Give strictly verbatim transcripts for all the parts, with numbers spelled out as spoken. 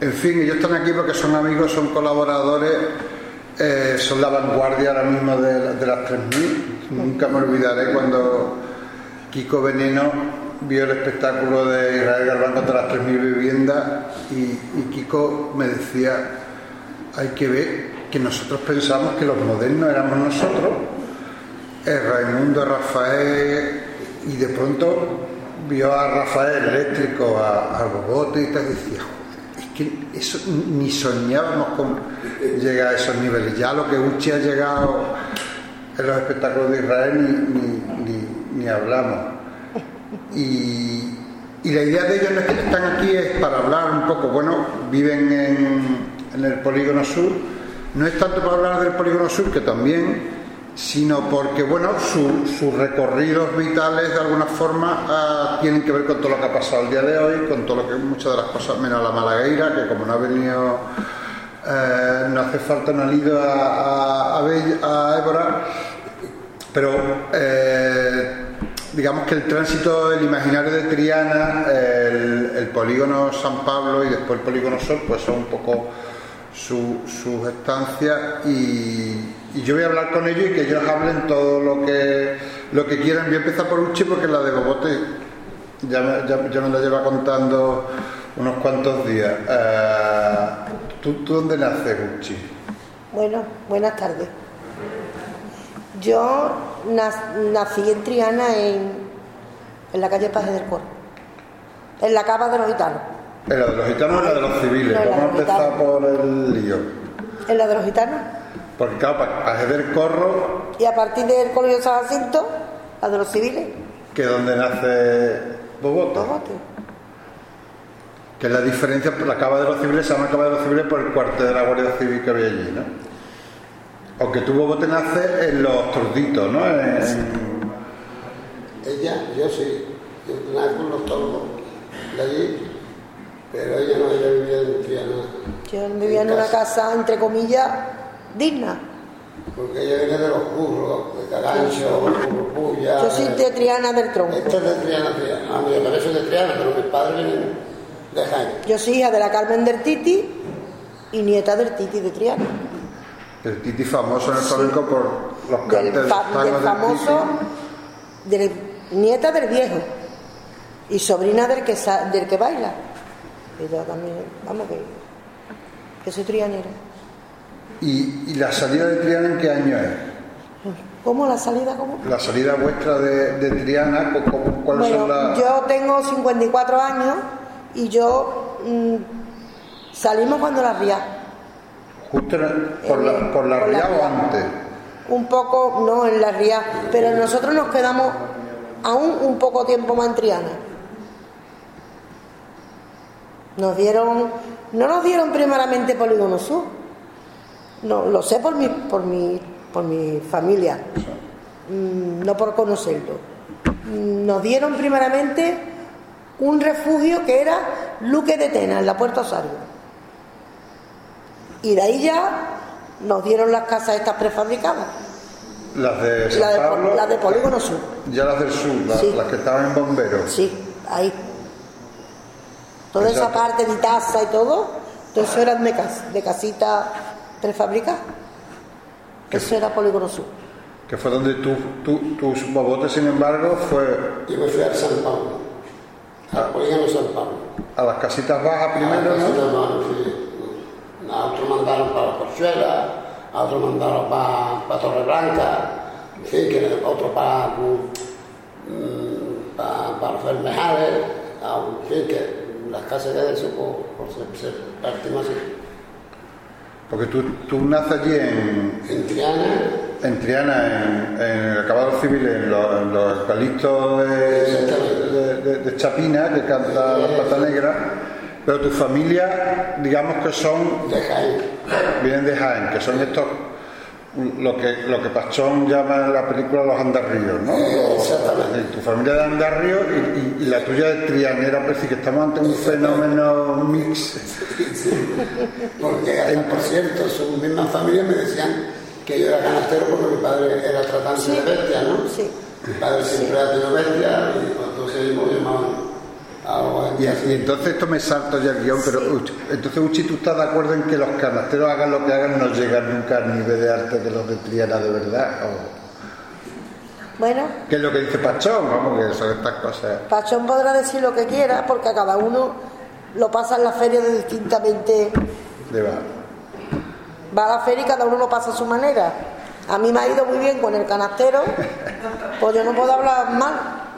En fin, ellos están aquí porque son amigos, son colaboradores, eh, son la vanguardia ahora mismo de, de las tres mil. Nunca me olvidaré cuando Kiko Veneno vio el espectáculo de Israel Galván contra las tres mil viviendas y, y Kiko me decía, hay que ver que nosotros pensamos que los modernos éramos nosotros, el Raimundo, Rafael, y de pronto vio a Rafael eléctrico, a, a Bobote y tal, y decía, es que eso ni soñábamos con llegar a esos niveles. Ya lo que Uchi ha llegado en los espectáculos de Israel ni, ni, ni, ni hablamos. Y, y la idea de ellos no es que están aquí, es para hablar un poco. Bueno, viven en, en el Polígono Sur. No es tanto para hablar del Polígono Sur, que también, sino porque, bueno, su, sus recorridos vitales de alguna forma uh, tienen que ver con todo lo que ha pasado el día de hoy, con todo lo que muchas de las cosas, menos la Malagueira, que como no ha venido, eh, no hace falta, no ha ido a, a, a, Bell, a Évora, pero eh, digamos que el tránsito del imaginario de Triana, el, el Polígono San Pablo y después el Polígono Sur, pues son un poco sus su estancias, y, y yo voy a hablar con ellos y que ellos hablen todo lo que lo que quieran. Voy a empezar por Uchi porque la de Bobote ya me, ya, ya me la lleva contando unos cuantos días. Uh, ¿tú, ¿Tú dónde naces, Uchi? Bueno, buenas tardes. Yo nací en Triana, en, en la calle Paje del Corro, en la cava de los gitanos. ¿En la de los gitanos o en la de los civiles? No, vamos a empezar gitanos. Por el lío. ¿En la de los gitanos? Porque claro, Paje del Corro... Y a partir del Colegio San Jacinto, la de los civiles. Que es donde nace Bobote. Bobote. Que es la diferencia, la cava de los civiles se llama cava de los civiles por el cuartel de la Guardia Civil que había allí, ¿no? Aunque tú, Bobote, nace en los Torditos, ¿no? En... Sí. Ella, yo sí, yo nací con los tordos de allí, pero ella no, ella vivía en Triana. Yo vivía en, en una casa, entre comillas, digna. Porque ella viene de los curros, de Cagancho, Puya. Yo soy de Triana del Tronco. Esta es de Triana, Triana. A mí me parece de Triana, pero mis padres vienen de Jaén. Yo soy hija de la Carmen del Titi y nieta del Titi de Triana. El Titi famoso en el flamenco, sí, por los cantes del, fa del famoso, del, nieta del viejo y sobrina del que, del que baila. Y yo también, vamos, que, que soy trianera. ¿Y, ¿Y la salida de Triana en qué año es? ¿Cómo la salida? ¿Cómo? La salida vuestra de, de Triana, ¿cuáles bueno, son las...? Yo tengo cincuenta y cuatro años y yo mmm, salimos cuando la ría. ¿Justo por la, por la por la ría o antes? Un poco, no, en la ría, pero nosotros nos quedamos aún un poco tiempo más en Triana. Nos dieron, no nos dieron primeramente Polígono Sur, no, lo sé por mi, por mi, por mi familia, mm, no por conocerlo. Nos dieron primeramente un refugio que era Luque de Tena, en la Puerta Osario. Y de ahí ya nos dieron las casas estas prefabricadas. Las de San la de, Pablo, la de Polígono Sur. Ya las del sur, las, sí. las que estaban en Bomberos. Sí, ahí. Toda Exacto. esa parte de taza y todo, todo eso era de, cas de casita prefabricada. Eso era Polígono Sur. Que fue donde tú, tú, tus Bobotes, sin embargo, fue... Yo me fui a San Pablo, al Polígono San Pablo. A las casitas bajas primero, a las casitas ¿no? bajas, sí. A otros mandaron para la Porchuela, a otros mandaron para, para Torreblanca, en fin, que otros para, mm, para, para los Fermejales, en fin, que las casas de eso por, por ser, ser partimos así. Porque tú, tú naces allí en... En Triana. En Triana, en, en el acabado civil, en los, en los eucaliptos de, de, de, de Chapina, que canta Las Patas Negras. Pero tu familia, digamos que son... De Jaén. Vienen de Jaén, que son estos... Lo que, lo que Pachón llama en la película los andarríos, ¿no? Eh, exactamente. Los, tu familia de andarríos y, y, y la tuya de trianera, pues sí que estamos ante un fenómeno mix. Sí, sí. Porque, hasta, por cierto, sus mismas familias me decían que yo era canastero porque mi padre era tratante sí. de bestias, ¿no? Sí. Mi padre siempre sí. ha tenido bestias y entonces ellos me llamaban Y, y entonces esto me salto ya el guión, pero sí. Entonces Uchi, ¿tú estás de acuerdo en que los canasteros hagan lo que hagan, no llegan nunca al nivel de arte de los de Triana de verdad? ¿O bueno, qué es lo que dice Pachón? Vamos, que son estas cosas. Pachón podrá decir lo que quiera, porque a cada uno lo pasa en la feria de distintamente. De va. Va a la feria y cada uno lo pasa a su manera. A mí me ha ido muy bien con el canastero, pues yo no puedo hablar mal.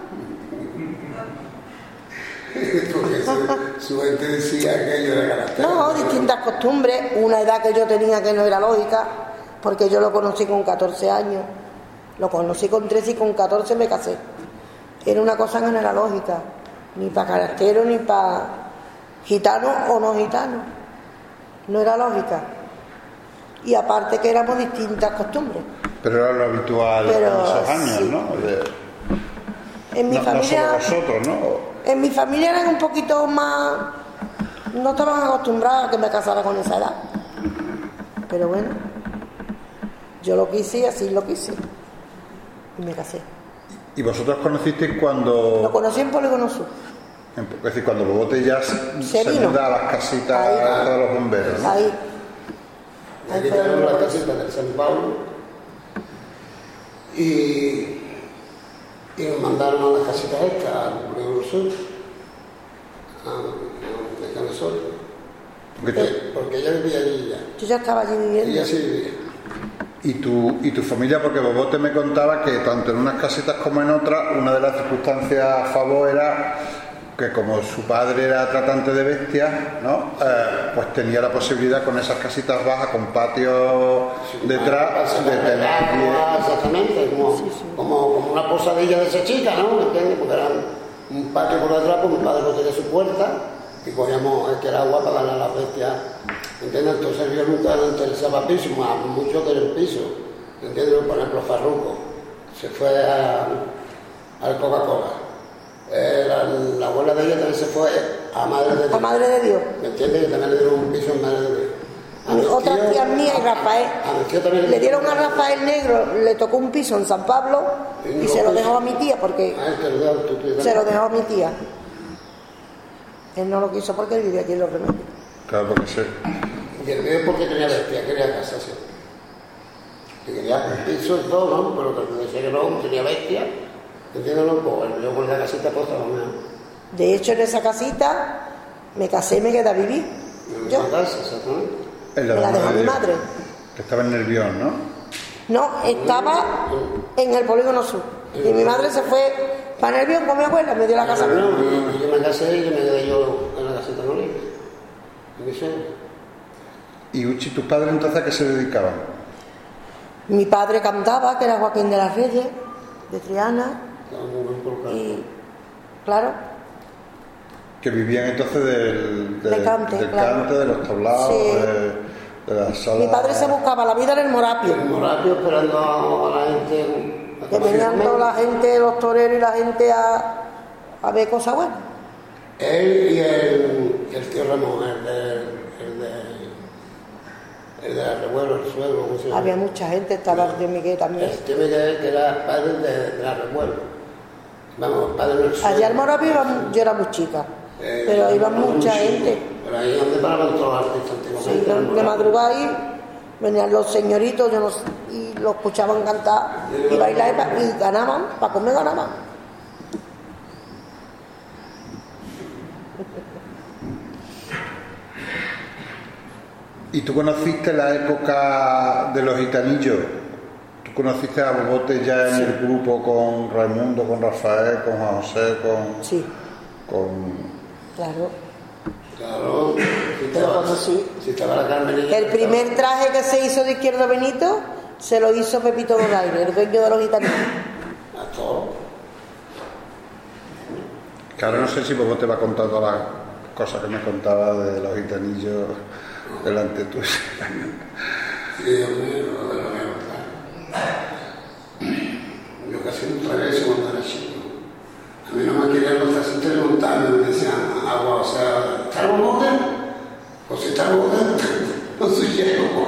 Porque su, su gente decía que yo era canastero. No, distintas costumbres, una edad que yo tenía que no era lógica, porque yo lo conocí con catorce años, lo conocí con trece y con catorce me casé. Era una cosa que no era lógica, ni para canastero ni para gitano o no gitano, no era lógica. Y aparte que éramos distintas costumbres. Pero era lo habitual Pero, en esos años, sí. ¿no? De, en mi no, familia, no solo vosotros, ¿no? En mi familia eran un poquito más, no estaban acostumbrados a que me casara con esa edad. Pero bueno, yo lo quise y así lo quise. Y me casé. ¿Y vosotros conocisteis cuando...? Lo conocí en Polígono Sur. Es decir, cuando Bobote ya se, se muda a las casitas ahí, de los bomberos, ¿no? Ahí. Aquí tenemos la casita del San Pablo y, y nos mandaron a las casitas estas, al Polígono Sur, a Canesol, porque, porque ella vivía allí ya. Yo ya estaba allí viviendo. Ella sí vivía. Y tu, y tu familia, porque Bobote me contaba que tanto en unas casitas como en otras, una de las circunstancias a favor era que como su padre era tratante de bestias, ¿no? Eh, pues tenía la posibilidad con esas casitas bajas, con patios detrás, de tener agua, exactamente, como, sí, sí. Como, como una posadilla de esa chica, ¿no? ¿Me entiendes? Porque era un patio por detrás, pues mi padre no tenía su puerta y cogíamos el que era agua para darle a las bestias, ¿me entiendes? Entonces yo nunca me interesaba piso, más mucho que el piso, ¿me entiendes? Por ejemplo, Farruco se fue a, al Coca-Cola. Eh, la, la abuela de ella también se fue a Madre de Dios. A Madre de Dios. ¿Me entiendes? Que también le dieron un piso en Madre de Dios. A mis Otras tíos, tías mías y Rafael. A mis tíos también le dieron a Rafael Negro, le tocó un piso en San Pablo y se lo dejó a mi tía porque Ah, te lo dejo a tu tía. se lo dejó a mi tía. Él no lo quiso porque él vivía aquí en Los Remedios. Claro, porque sí. Y el mío porque tenía bestia, quería casa, sí. Que quería piso y todo, ¿no? Pero que me decía que no, tenía bestia. ¿Entiendes? Pues yo con la casita pues estaba mejor. De hecho, en esa casita me casé y me quedé a vivir. En Yo. esa casa, exactamente. En la Me la dejó mi de- madre. Que estaba en Nervión, ¿no? No, estaba en el Polígono Sur. Y mi madre se fue para Nervión con mi abuela, me dio la casa. No, y yo me casé y me quedé yo en la casita con él. En mi sueño. Y Uchi, ¿tus padres entonces a qué se dedicaban? Mi padre cantaba, que era Joaquín de las Reyes, de Triana. Estaba muy bien colocado. Y, claro, Que vivían entonces del, De cante, del claro. cante, de los tablados, Sí. de, de las salas. mi padre se buscaba la vida en el Morapio. El Morapio esperando a la gente. a Que venían toda la gente, los toreros y la gente a, a ver cosas buenas. Él y el, y el tío Ramón, el de, el de, el de la Revuelo, el suegro, ¿cómo se llama? Había mucha gente, estaba el tío Miguel también. El tío Miguel, que era padre de, de la Revuelo. Vamos, padre del suegro. Allá al Morapio iba- yo era muy chica, Eh, pero iba muy mucha chico. gente. Pero ahí donde paraban todos los artistas Sí, antiguamente. de, de madrugada ahí venían los señoritos yo no sé, y los escuchaban cantar y bailar y, pa- y ganaban, para comer ganaban. ¿Y tú conociste la época de los gitanillos? ¿Tú conociste a Bobote ya en el grupo con Raimundo, con Rafael, con Juan José, con... Sí, con... claro. Claro, si Pero estaba, cuando sí. si estaba la Carmenilla. El primer traje que se hizo de Izquierdo Benito se lo hizo Pepito Donaire, el dueño de los gitanos. A todos. Que ahora no sé si Bobote va a contar todas las cosas que me contaba de los gitanillos delante tuyo. Sí, Dios mío, no te lo voy a contar. Yo casi no tragué eso cuando era chico. A mí no me querían los taxistas montarme, me decían agua, o sea, ¿está el bobote? Pues si está el bobote, no soy yo.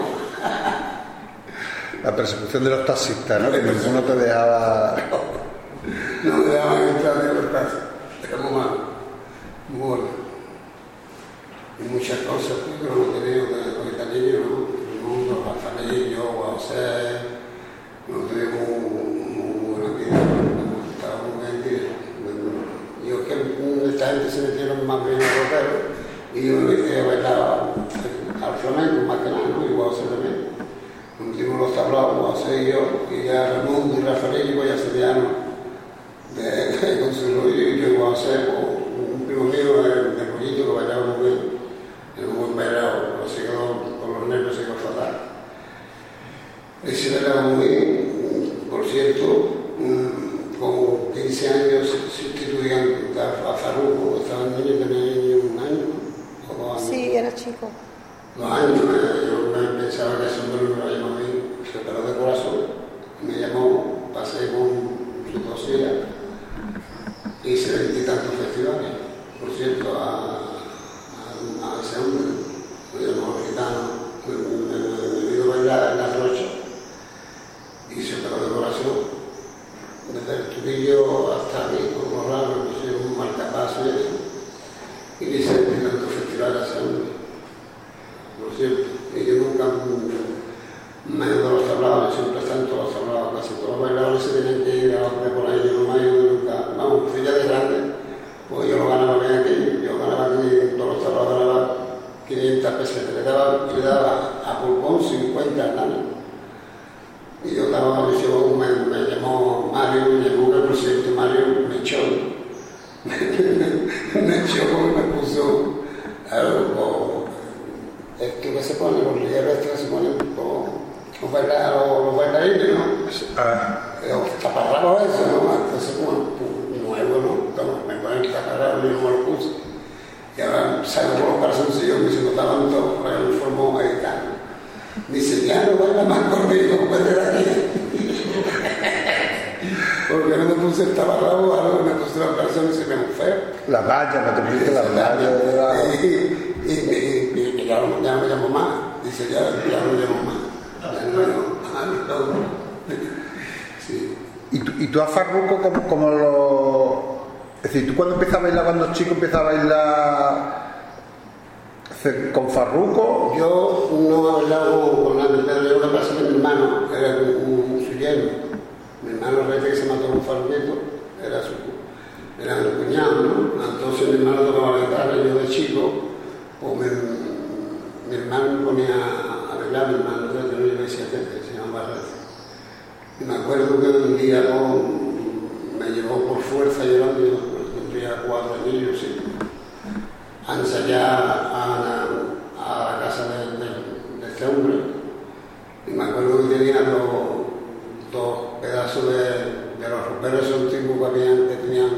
La persecución de los taxistas, ¿no? Que ninguno te dejaba... No me dejaban entrar de los taxis, era muy malo. muy gorda. Y muchas cosas pues, que no hemos tenido con esta niña, ¿no? El mundo, Rafaelillo, José, no tuvimos muy buena vida, estaba muy bien. Yo que esta gente se metieron más bien a rockero y yo me metí a bailar al flamenco más que nada, ¿no? Y José también. Nos metimos los tablados, José y yo, y ya Raimundo y Rafaelillo ya se dieron de con su rollo y yo José, un primo mío de, de Pollito que bailaba muy bien. Era un buen bailado, pero se quedó con los nervios, se quedó fatal. Ese bailaba muy bien, por cierto, con quince años sustituían a Farruko, estaban niños, tenía un año o dos años. Sí, era chico. Dos años, yo pensaba que ese hombre me lo llamó a mí, se operó de corazón, me llamó, pasé con su cosilla, hice veintitantos festivales, por cierto, a a ese hombre, me llamó gitano, me vino a bailar en la rocha y se operó de corazón. Desde el tubillo hasta aquí, como raro, me pusieron un marcapaso y eso, y le hice tantos festivales a ese hombre, por cierto. Y yo nunca me he dado los tablados, siempre están todos los tablados, casi todos los bailadores se tienen que ir a donde por ahí, yo no me he ido nunca, vamos, fui ya de grande. Pues yo lo ganaba bien aquí, yo ganaba aquí, todos los tablados ganaba quinientas pesetas, le daba, le daba a pulpón cincuenta al año. Y yo estaba, yo, me, me llamó Mario, me llamó que por cierto Mario me echó, me echó porque me puso algo, esto que se pone, los ligeros estos que se ponen, los bailarines, ¿no? Ah. Los taparrabos eso, ¿no? Entonces, bueno, nuevo, ¿no? Me ponen el taparrabo y yo me lo puse. Y ahora salgo por los calzoncillos que se notaban todos, porque me formó mexicano. Dice, ya no baila más conmigo, vete de aquí. Porque no me puse el taparrabo, ahora me puse los calzones y se me fue. La valla, me te pusiste la valla de la... Y, y, y, y, y ya, no, ya no me llamo más. Dice, ya, ya no me llamo más. Ya no, no, no. Sí. ¿Y tú, y tú a Farruko como, como lo...? Es decir, ¿tú cuando empiezas a bailar, cuando chico empiezas a bailar con Farruko? Yo no he bailado con nadie, pero yo lo que pasa es que mi hermano era un, un suyero. Mi hermano Rete, que se mató con Farruquito, era su, era mi cuñado, ¿no? Entonces mi hermano tocaba la guitarra, yo de chico, pues mi, mi hermano me ponía a bailar, mi hermano Rete, no yo decía que se llamaba Rete. Y me acuerdo que un día no, me llevó por fuerza llorando, yo tendría cuatro años, sí, a ensayar a, a la casa de, de, de este hombre. Y me acuerdo que tenía dos, dos pedazos de, de los roperos esos tipos que habían, que tenían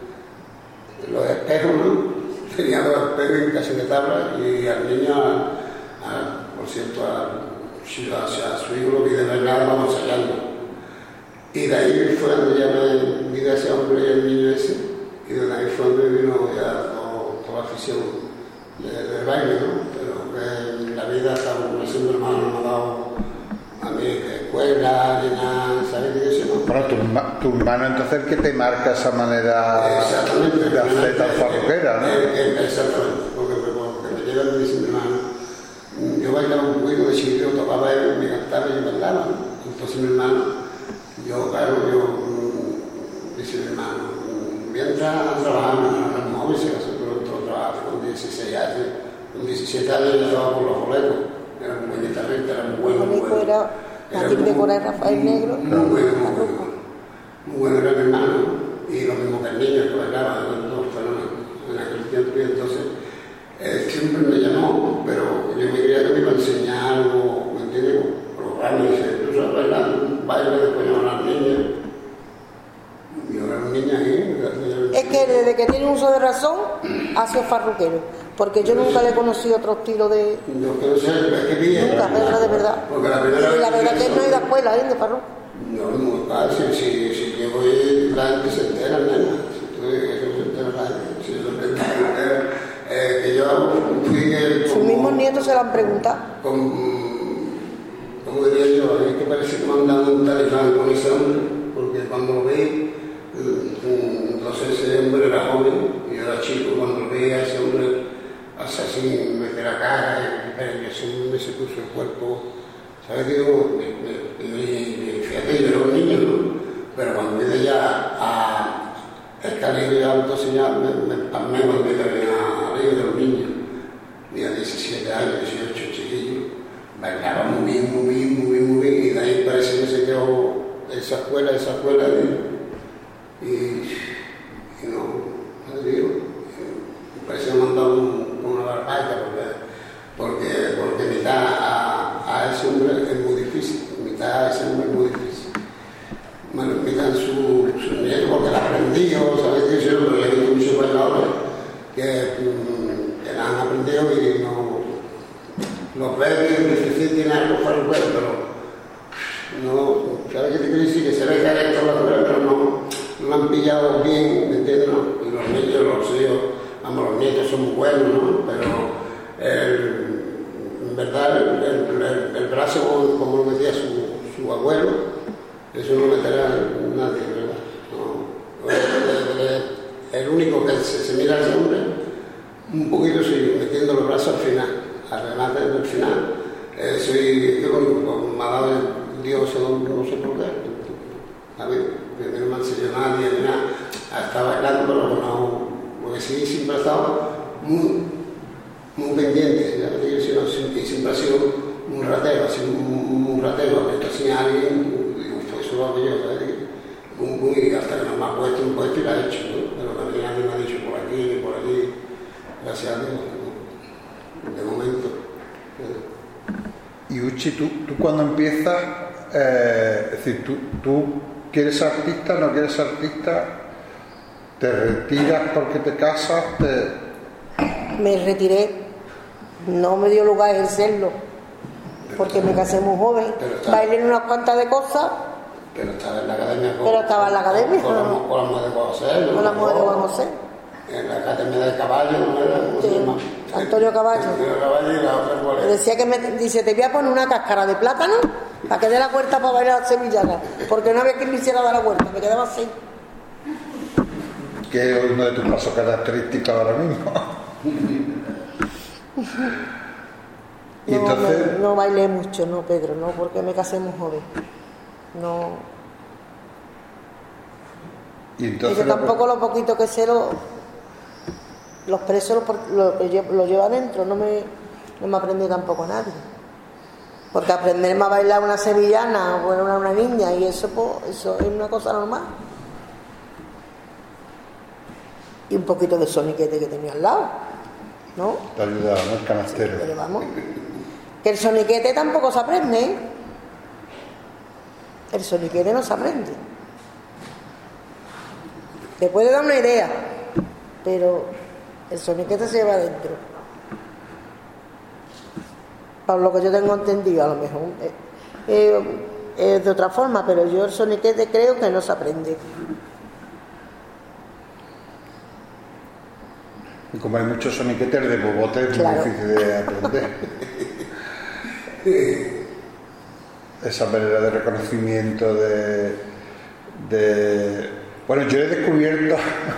los espejos, ¿no? Tenía dos espejos en casi de tabla y al niño, a, a, por cierto, a, a, a su hijo lo vi de verdad, vamos ensayando. Y de ahí fue donde ya me vi a ese hombre y el niño ese, y de ahí fue donde vino ya todo, toda la afición del baile, ¿no? Pero que la vida hasta como siempre hermano no me ha dado a mí de escuela, ni nada, ¿sabes qué es eso? Bueno, tu, tu hermano entonces el que te marca esa manera exactamente, de hacer tan farruquera, ¿no? Exactamente, porque, porque me lleva mi hermano. Yo bailaba un poquito de chiquito, tocaba él, me cantaba y yo bailaba, ¿no? Entonces mi hermano, yo, claro, yo, dice mi hermano, mientras trabajaba en el móvil, se casó pronto, trabajaba con dieciséis años, con diecisiete años yo estaba por los boletos, era muy buen guitarrista, era muy bueno. Muy bueno. Era Martín de Cora y Rafael Negro. Muy bueno, muy bueno. Muy bueno era mi hermano, y lo mismo que el niño que bailaba, los dos fueron en aquel tiempo, y entonces eh, siempre me llamó, pero yo me creía que me iba a enseñar algo, ¿me entiendes? Programas, y dice, tú sabes bailar un baile, después llaman a las niñas. Yo era un niño ahí. Es que desde que tiene uso de razón, ha sido farruquero. Porque yo nunca le he conocido otro estilo de... Yo quiero ser, es que vi... Nunca, pero de verdad. Porque la primera y vez la verdad que él no ha ido a escuela, ¿eh? De farruco. No, es muy fácil. Si, si yo voy, la gente se entera, nena. Si tú dices que se entera la gente, si yo se entera, eh, que yo fui que... Sus mismos nietos se lo han preguntado. Con, como diría yo, es que parece que me han dado un talifán con ese hombre, porque cuando lo vi, entonces ese hombre era joven y yo era chico, cuando veía a ese hombre así, meter la cara, y ese hombre se puso el cuerpo, ¿sabes qué digo? Y fíjate, yo era un niño, ¿no? Pero cuando vine ya a estar ya, entonces ya me, me palmé cuando me quedé a Río de los niños, tenía diecisiete años, dieciocho, chiquillos, bailaba muy bien, muy bien, muy bien, muy bien, y de ahí parece que se quedó esa escuela, esa escuela, y, y no, no digo, me parece que me han dado un, una barbaita, porque, porque, porque mitad a, a ese hombre es muy difícil, mitad a ese hombre es muy difícil. Me lo invitan su, su nieto porque la aprendido, ¿sabes qué? Yo lo he visto muchos bailadores que, que la han aprendido y no los ven que sí tienen algo para el cuerpo, pero no, ¿sabes qué te quiero decir? Que se ve que hay esto la otra, pero no, no lo han pillado bien, ¿me entiendes? Y los niños, los hijos, vamos, los nietos son muy buenos, ¿no? Pero el, en verdad el, el, el, el brazo, como lo decía su, su abuelo, eso no meterá nadie, ¿verdad? No, el, el, el único que se, se mira a ese hombre, un poquito sí, metiendo los brazos al final, al remate del final. Eh, soy, yo con, me ha dado Dios, no, no sé por qué. A ver, primero no me enseñó nadie, ni nada. Estaba bailando, pero no, porque sí, siempre ha estado muy, muy pendiente, ¿ya? Y siempre ha sido un ratero, así un, un ratero, que está sin alguien. Lo que yo, ¿sabes? Un boom y hasta que no me ha puesto un puesto y lo ha hecho, ¿no? Pero también nadie me ha dicho por aquí ni por aquí, gracias a Dios, ¿no? De momento. Y Uchi, tú, tú cuando empiezas, eh, es decir, tú, tú quieres ser artista, no quieres ser artista, te retiras porque te casas, te... Me retiré, no me dio lugar a ejercerlo, porque me casé muy joven, bailé en unas cuantas de cosas. Pero estaba en la academia con, pero estaba en la academia con, con, la, con la mujer de Juan José, con la mujer de Juan José, en la academia de Caballo, ¿no era? ¿Cómo sí, se llama? Antonio Caballo. Antonio Caballo y la otra cuál es. Decía que me dice, te voy a poner una cáscara de plátano para que dé la vuelta para bailar la sevillana, porque no había quien me hiciera dar la vuelta, me quedaba así. Que es uno de tus pasos característicos ahora mismo. Y no, entonces... me, no bailé mucho, no, Pedro, no, porque me casé muy joven. No. Y entonces yo tampoco lo poquito que sé lo, los presos lo, lo, lo lleva adentro, no me, no me aprendió tampoco nadie. Porque aprenderme a bailar una sevillana o una, una niña y eso, pues, eso es una cosa normal. Y un poquito de soniquete que tenía al lado, ¿no? Te ayudaba, ¿no? El canastero. Pero vamos, que el soniquete tampoco se aprende, ¿eh? El soniquete no se aprende. Te puede dar una idea, pero el soniquete se lleva adentro. Por lo que yo tengo entendido, a lo mejor eh, eh, es de otra forma, pero yo el soniquete creo que no se aprende. Y como hay muchos soniquetes de bobote, es claro. muy difícil de aprender. Esa manera de reconocimiento de, de... Bueno, yo he descubierto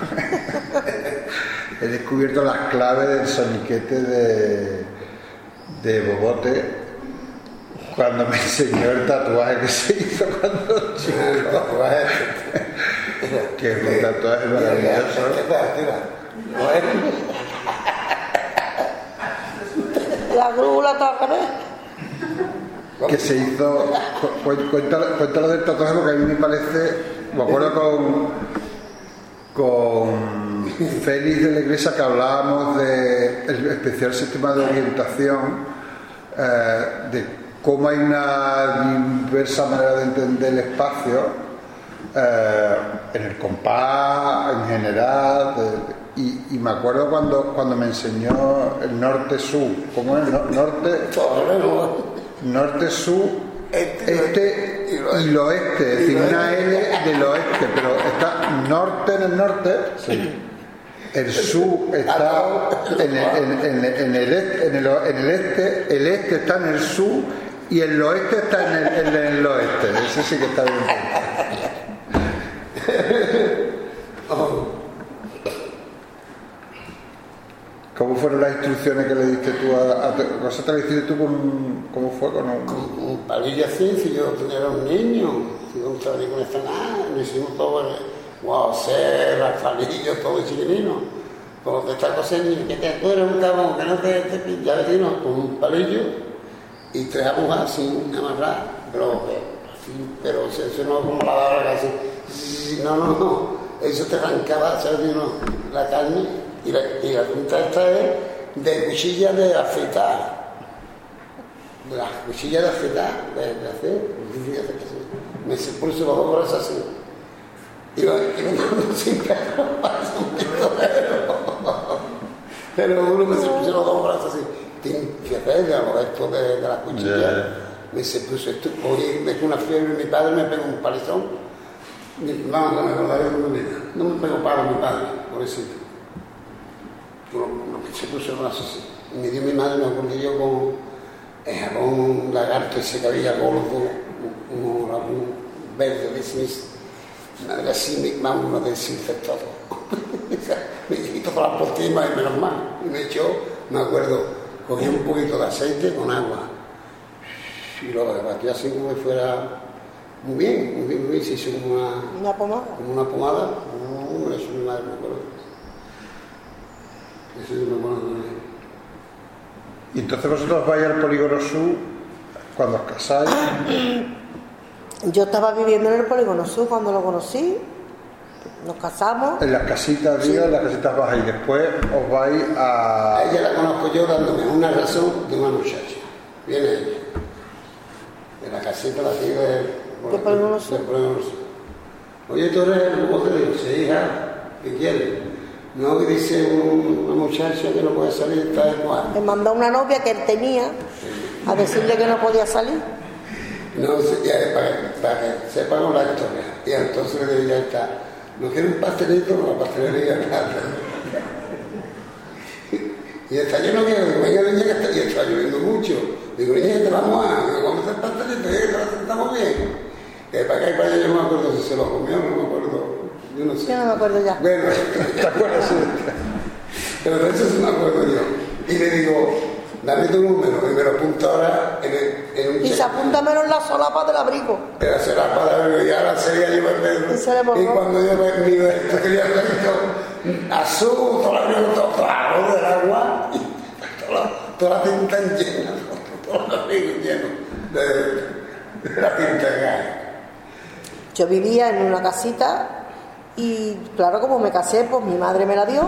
he descubierto las claves del soniquete de, de bobote cuando me enseñó el tatuaje que se hizo cuando chico. El tatuaje que es un tatuaje maravilloso. La grúa toca, que se hizo, cuéntalo, cuéntalo del tatuaje porque a mí me parece, me acuerdo con con Félix de la Iglesia que hablábamos del especial sistema de orientación, eh, de cómo hay una diversa manera de entender el espacio, eh, en el compás, en general, de, y, y me acuerdo cuando, cuando me enseñó el norte-sur, ¿cómo es? Norte... Norte, sur, este, este y el oeste, es decir, una L del oeste, pero está norte en el norte, sí. El sur está en el, en, en, en, el este, en, el, en el este, el este está en el sur y el oeste está en el, en el oeste. Ese sí que está bien. instrucciones que le diste tú a, a tu cosa te la hiciste tú con, ¿cómo fue? Con un, con un palillo así, si yo era un niño, si yo estaba con esta nada, lo hicimos todo, wow, cera, palillos, todo chiquilino. Como que esta cosa, que te tú eres un cabrón, que no te, te pilla, vecino, con un palillo y tres agujas sin amarrar, pero así, pero eso no es una palabra casi, no, no, no, eso te arrancaba, ¿sabes? La carne y la, y la punta esta es de cuchilla de afeitar, de las cuchillas de afeitar, de, de hacer, me se puso los dos brazos así, y yo sin carro, pero uno me se puso los dos brazos así, fíjate, de esto de, de las cuchillas, yeah. Me se puso esto, hoy me fue una fiebre, mi padre me pegó un palizón, vamos, no me acordaré de mi vida, no me pegó palo mi padre, pobrecito, lo que se puso el brazo así, y me dio mi madre, me acuerdo yo con el jabón lagarto ese que había gordo, un jabón verde de ese, madre así, mi mamá uno desinfectó todo, me quitó todas las postimas y menos mal, y me echó, me acuerdo, cogí un poquito de aceite con agua y lo batí así como si fuera muy bien, muy bien, muy bien, se hizo como una, una pomada. Como una pomada, no, eso mi madre me acuerdo. Eso yo me acuerdo también. Y entonces vosotros vais al Polígono Sur cuando os casáis. Yo estaba viviendo en el Polígono Sur cuando lo conocí. Nos casamos. En las casitas, sí. Digo, en las casitas bajas y después os vais a... A ella la conozco yo dándome una razón de una muchacha. Viene ella. De la casita de aquí de... ¿De Polígono Sur? Oye, tú eres el voz de Dios, hija, ¿qué quieres? No, que dice un, una muchacha que no puede salir, está de cual. Me mandó una novia que él tenía a decirle que no podía salir. No, ya, para, para que sepan la historia. Y entonces le diría, está... ¿No quiere un pastelito? No, la pastelería nada. Y está yo no quiero, digo, venga niña que está, y está lloviendo mucho. Digo, niña, te vamos a, digo, vamos a hacer pastelito, y que la sentamos bien. Que para acá y para allá yo no me acuerdo si se lo comió, no me acuerdo. Yo no sé. Yo no me acuerdo ya. Bueno, ¿te acuerdas? Pero de eso sí me acuerdo yo. Y le digo, dame tu número, y me lo apunta ahora en, el, en un y se apunta menos en la solapa del abrigo. En la solapa del abrigo, y ahora sería yo el dedo. Y, y cuando yo me miro esto, quería hacer esto, azul, todo el abrigo, todo, todo el del agua, y toda, toda la tinta llena, todo el abrigo lleno de, de la tinta que hay. Yo vivía en una casita y, claro, como me casé, pues mi madre me la dio.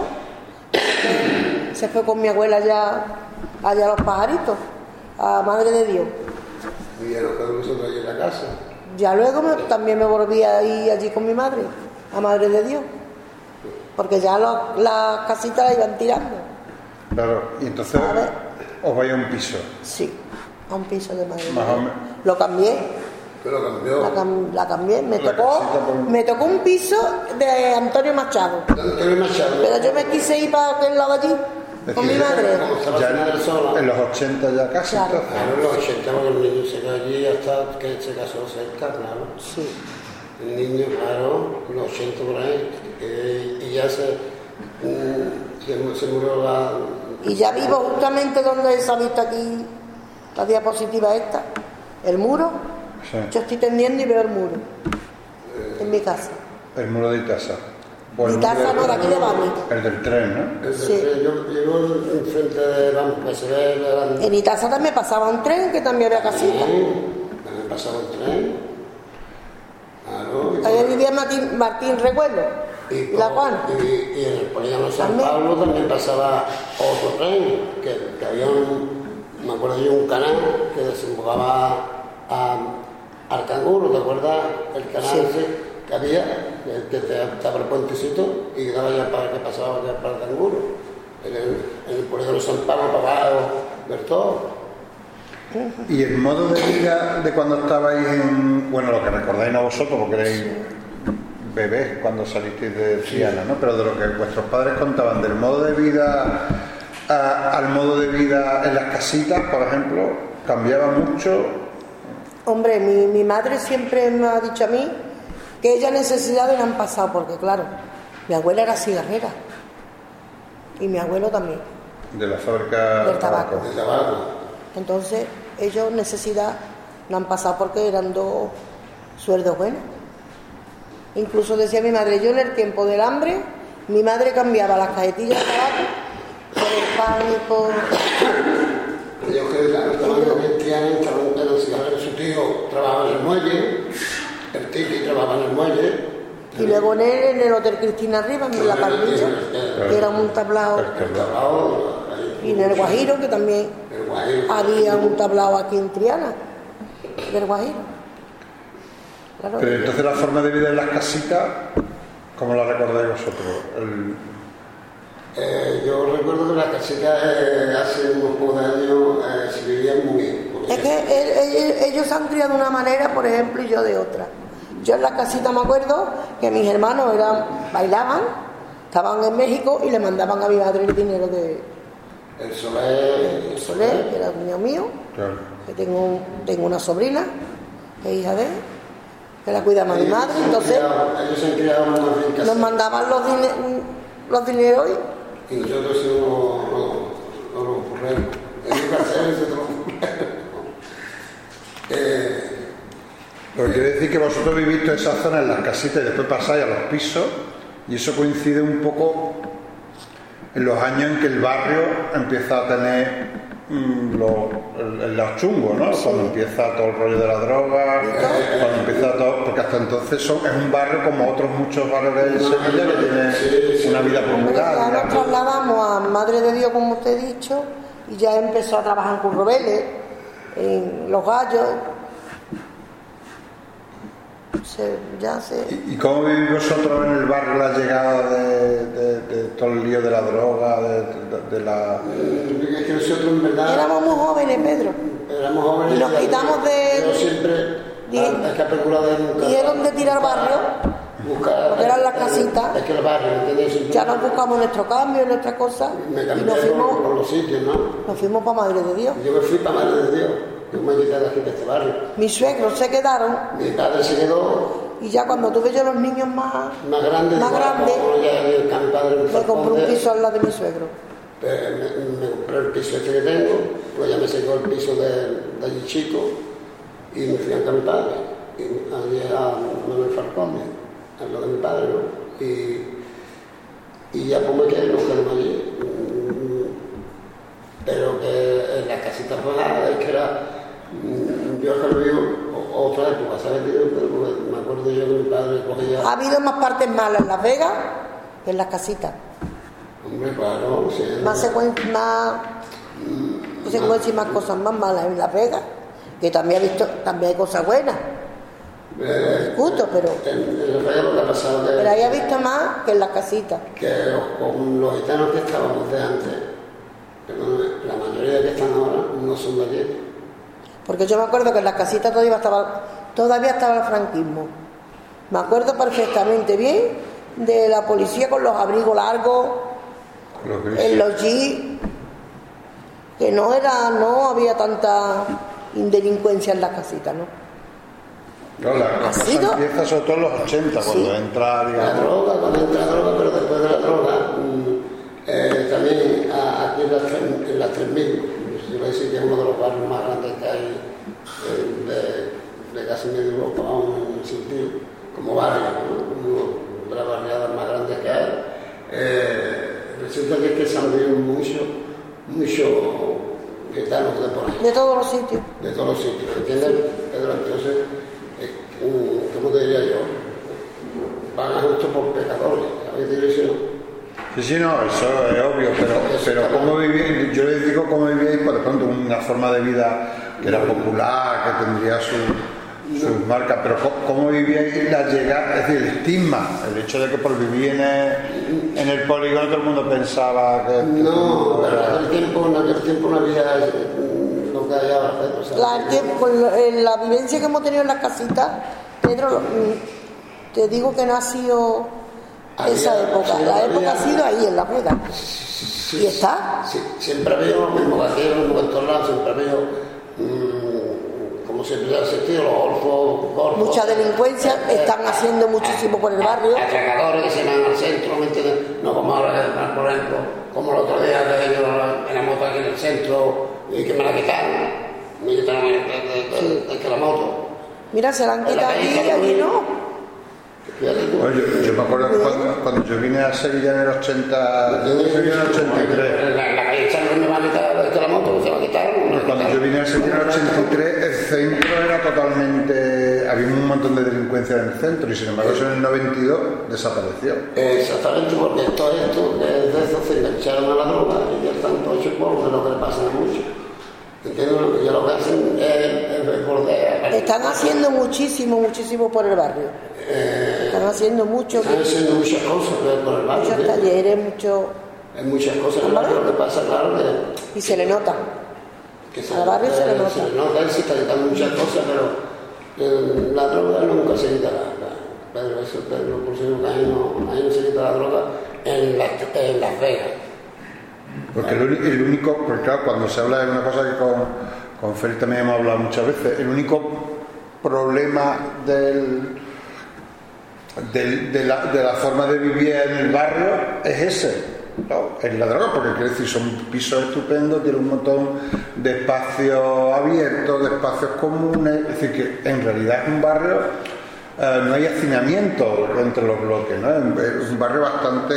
Se fue con mi abuela allá, allá a los pajaritos, a Madre de Dios. Y ya nos quedamos nosotros allí en la casa. Ya luego me, también me volví a ir allí con mi madre, a Madre de Dios, porque ya las la casitas la iban tirando. Claro, y entonces os vais a un piso. Sí, a un piso de Madre de Más Dios. Lo cambié. ¿Qué lo cambió? La, cam, la cambié, me la tocó, por... me tocó un piso de Antonio Machado. Antonio Machado. Pero yo me quise ir para aquel lado allí. Es con decir, mi madre. Ya en, en los ochenta ya casi. Claro. Claro, en los ochenta cuando el niño se quedó allí hasta que se casó cerca, claro. Sí. El niño, claro, en los ochenta por ahí, eh, y ya se, mm, se, se murió la... Y ya vivo justamente donde se ha visto aquí la diapositiva esta, el muro. Sí. Yo estoy tendiendo y veo el muro Eh, en mi casa. El muro de Itasa. Mi casa no, de aquí de Bani. El del tren, ¿no? el, Sí. el, yo vivo enfrente de la... que se ve la... En Itasa también pasaba un tren que también había casita. Sí, también pasaba el tren. Claro. Ahí vivía Martín, Martín Recuerdo. Y, Y la Juan. Y, y en el Polígono San También. Pablo también pasaba otro tren, que, que había un, me acuerdo yo, un canal que desembocaba a, al Canguro, ¿te acuerdas? El canal Sí. ese que había, que, que te, estaba el puentecito y quedaba ya para que pasaba ya para el Canguro. En el, en el Polígono San Pablo, para abajo, ver todo. Y el modo de vida de cuando estabais en... Bueno, lo que recordáis no vosotros, porque erais bebés cuando salisteis de Triana, ¿no? Pero de lo que vuestros padres contaban, del modo de vida a, al modo de vida en las casitas, por ejemplo, cambiaba mucho. Hombre, mi, mi madre siempre me ha dicho a mí que ellas necesidades han pasado, porque claro, mi abuela era cigarrera y mi abuelo también. De la fábrica del tabaco. De tabaco. Entonces, ellos necesidad no han pasado porque eran dos sueldos buenos. Incluso decía mi madre, yo en el tiempo del hambre, mi madre cambiaba las cajetillas de tabaco por el pan y por... Ellos que estaban con Triana, estaban en el cigarro, su tío trabajaba en el muelle, el Tiki trabajaba en el muelle. Y luego en el, en el Hotel Cristina arriba, en la Parrilla, que era un tablao. El tablao. Y en el Guajiro, que también El Guajiro. había un tablao aquí en Triana, del Guajiro. Claro. Pero entonces la forma de vida en las casitas, ¿cómo la recordáis vosotros? El... Eh, yo recuerdo que las casitas eh, hace unos pocos años eh, se vivían muy bien. Es que él, él, ellos se han criado de una manera, por ejemplo, y yo de otra. Yo en la casita me acuerdo que mis hermanos eran, bailaban, estaban en México y le mandaban a mi madre el dinero de... El Soler... El Soler, que era un niño mío, Claro. que tengo, tengo una sobrina, que es hija de él, que la cuida más mi madre, entonces Ellos se han criado más bien nos casados. mandaban los, dine, los dineros Y nosotros somos los los ocurremos. En mi casa nosotros eh, Lo que quiere decir que vosotros vivís toda esa zona en las casitas y después pasáis a los pisos, y eso coincide un poco en los años en que el barrio empieza a tener mm, lo- el, el lado chungo, ¿no? Sí. Cuando empieza todo el rollo de la droga, cuando empieza todo, porque hasta entonces son, es un barrio como otros muchos barrios de Sevilla que tiene una vida Hombre, popular. ya nos digamos. trasladamos a Madre de Dios, como usted ha dicho, y ya empezó a trabajar en Currobeles, en Los Gallos. Se, ya se... ¿Y, y cómo vivís vosotros en el barrio la llegada de, de- de todo el lío de la droga, de, de- de la... es que nosotros en verdad Éramos muy jóvenes, Pedro. éramos jóvenes Y nos ya- quitamos de- yo siempre Di- es que película de nunca Dijeron de tirar barrio, buscar porque eran las casitas. es que el barrio ¿entiendes? Siempre Ya nos buscamos nuestro cambio, nuestras cosas, me y cambié nos por, por fuimos, los sitios, ¿no? nos fuimos para Madre de Dios. Yo me fui para Madre de Dios, yo me quité de aquí de este barrio. Mis suegros se quedaron, Mi padre se quedó y ya cuando tuve yo los niños más, más grande, más igual, grandes, como ya el mi padre en me compré un Falconde, piso al lado de mi suegro. pues, me, me compré el piso este que tengo, pues ya me sacó el piso de, de allí chico y me fui a mi padre, y allí a Manuel Falcón, a lo de mi padre, ¿no? Y, y ya pues me quedé, nos quedamos allí. Mm, pero que en las casitas bajadas es que era, mm, yo es que lo vivo o- otra época, ¿sabes? Pero porque me acuerdo yo que mi padre cogía, Ha habido más partes malas en Las Vegas que en las casitas. hombre, claro, sí, Más secuencias, más, no sé cómo decir, más cosas más malas en Las Vegas, que también he visto, también hay cosas buenas, eh, justo, pero, en, en los rayos lo que ha pasado que, pero ahí he visto más que en las casitas. que los, con los gitanos que estábamos de antes, pero la mayoría de que están ahora no son de aquí. Porque yo me acuerdo que en las casitas todavía estaba, todavía estaba el franquismo. Me acuerdo perfectamente bien de la policía con los abrigos largos, los grises? en los jeeps, que no era, no había tanta delincuencia en las casitas, ¿no? No, la, la ¿Ha cosa sido? empieza sobre todo en los ochenta, Sí. cuando entra, La digamos... droga, cuando entra la droga, pero después de la droga, mm, eh, también a- aquí en las tres- en las tres mil, yo voy a decir que es uno de los barrios más grandes que hay eh, de, de casi medio Europa, vamos, en el sentido, como barrio, ¿no? Uno de las barriadas más grandes que hay. Eh, resulta que, es que se han vivido mucho, mucho gitanos de por ahí. De todos los sitios. De todos los sitios, ¿entiendes, Pedro? Entonces, eh, un- ¿cómo te diría yo? Van a justo por pecadores, ¿sabes? Te digo, Sí, sí, no, eso es obvio, pero, pero ¿cómo vivíais? Yo les digo cómo vivíais, por ejemplo, una forma de vida que era popular, que tendría su- sus marcas, pero ¿cómo, cómo vivíais la llegada? Es decir, el estigma, el hecho de que por vivir en el, en el polígono todo el mundo pensaba que... no, que- pero en aquel tiempo, en aquel tiempo no había eh, lo que hay ahora, Pedro, ¿sabes? La, el tiempo- con la, en la vivencia que hemos tenido en las casitas, Pedro, mm, te digo que no ha sido esa Había- época. sí, La había- época ha sido ahí, en La Vegas. Sí, ¿Y está? sí, siempre veo lo mismo que aquello, en todos lados, siempre veo, mm, como siempre ha sentido, los golfos, mucha delincuencia, están haciendo muchísimo por el barrio. Atracadores que se van al centro, ¿me entiendes? No como ahora, por ejemplo, como el otro día que yo en la moto aquí en el centro y que me la quitaron, me quitaron de, de, de, de, de la moto. Mira, se la han quitado aquí y allí no. Bueno, yo, yo me acuerdo que cuando, cuando yo vine a Sevilla en el ochenta, yo vine en el ochenta y tres. La, la calle Charles me va a quitar de la moto, se va a quitar. Cuando yo vine a Sevilla en el ochenta y tres, el centro era totalmente. Había un montón de delincuencia en el centro y sin embargo, eso en el noventa y dos desapareció. Exactamente, porque todo esto, desde eso se engancharon a la droga y ya están todos hechos polvo, que es lo que le pasa a muchos. ¿Entiendes? Ya lo que hacen es recordar. Están haciendo muchísimo, muchísimo por el barrio. Eh, Están haciendo mucho. Están haciendo muchas cosas por el barrio. Muchos ¿sí? talleres, mucho. Hay muchas cosas en el barrio, lo que pasa, claro, que. Y se le nota. Que se, al barrio se le nota. Se le nota, él se está quitando muchas cosas, pero eh, la droga nunca se quita. La, la, Pedro, eso, Pedro, por si no, ahí no, ahí no se quita la droga en, la, en Las Vegas. Porque el, el único, porque claro, cuando se habla de una cosa que con, con Félix también hemos hablado muchas veces, el único problema del, del, de, la, de la forma de vivir en el barrio es ese, ¿no? Es la droga, porque quiere decir, son pisos estupendos, tiene un montón de espacios abiertos, de espacios comunes, es decir, que en realidad es un barrio, eh, no hay hacinamiento entre los bloques, ¿no? Es un barrio bastante...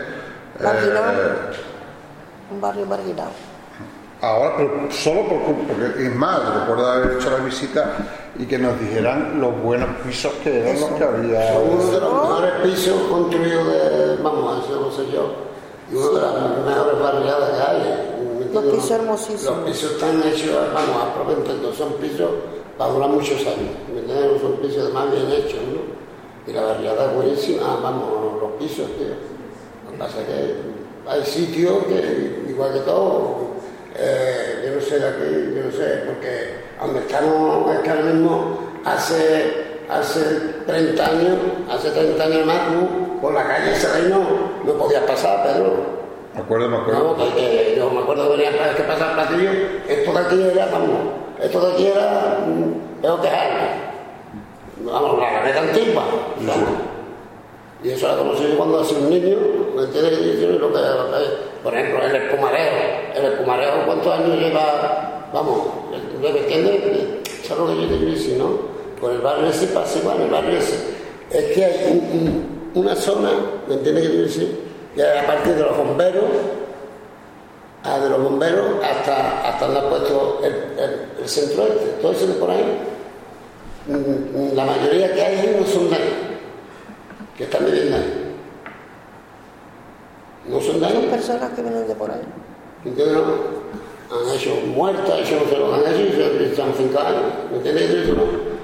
Eh, un barrio marginado. Ahora, pero solo por, porque es más, recuerdo haber hecho la visita y que nos dijeran los buenos pisos que eran los que había. Son uno de los mejores pisos construidos de, vamos, eso no sé yo, y uno de las mejores barriadas que hay. Los pisos hermosísimos. Los pisos están hechos, vamos, a propósito, son pisos para durar muchos años, ¿me entiendes? Son pisos además bien hechos, ¿no? Y la barriada es buenísima, vamos, los pisos, tío. Lo que pasa es que hay sitios que, igual que todo, eh, yo no sé de aquí, yo no sé, porque donde estamos, es que ahora mismo, hace, hace treinta años, hace treinta años más, tú, por la calle Sereno no podías pasar, Pedro. Me acuerdo, me acuerdo. No, porque yo me acuerdo que venía cada vez que pasaba el platillo, esto de aquí era, vamos, esto de aquí era, tengo que dejarlo. Vamos, la graneta antigua, ¿sabes? Y eso era como si yo cuando hacía un niño, ¿me entiendes? Lo que, por ejemplo, el espumareo. El espumareo, ¿cuántos años lleva? Vamos, ¿me entiendes? ¿Sabes lo que yo te quiero decir, no? Por el barrio ese pasa igual, el barrio ese. Es que hay un, un, una zona, ¿me entiendes qué quiero decir? Que a partir de los bomberos, a de los bomberos hasta, hasta donde ha puesto el, el, el centro este, todo eso de por ahí. La mayoría que hay ahí no son de ahí. Que están viviendo ahí. No son de ahí. Son personas que vienen de por ahí. ¿Entiendes? Han hecho muertos, han hecho no sé lo que han hecho y están cinco años. ¿Me entiendes eso, no?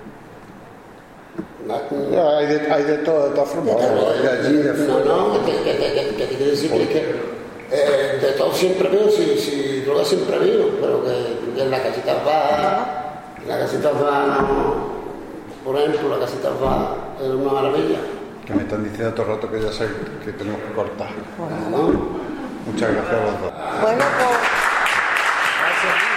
No, hay, de, hay de todo, de todas formas. De allí, de fuera. No, no, que te quiero decir que, que eh, de todo siempre veo, si, si droga siempre veo, pero que, que en la casita va, la casita va, no, por ejemplo, la casita va es una maravilla. Que me están diciendo todo el rato que ya sé que tenemos que cortar. Bueno, ¿no? Muchas gracias a los dos. Bueno, pues. Gracias.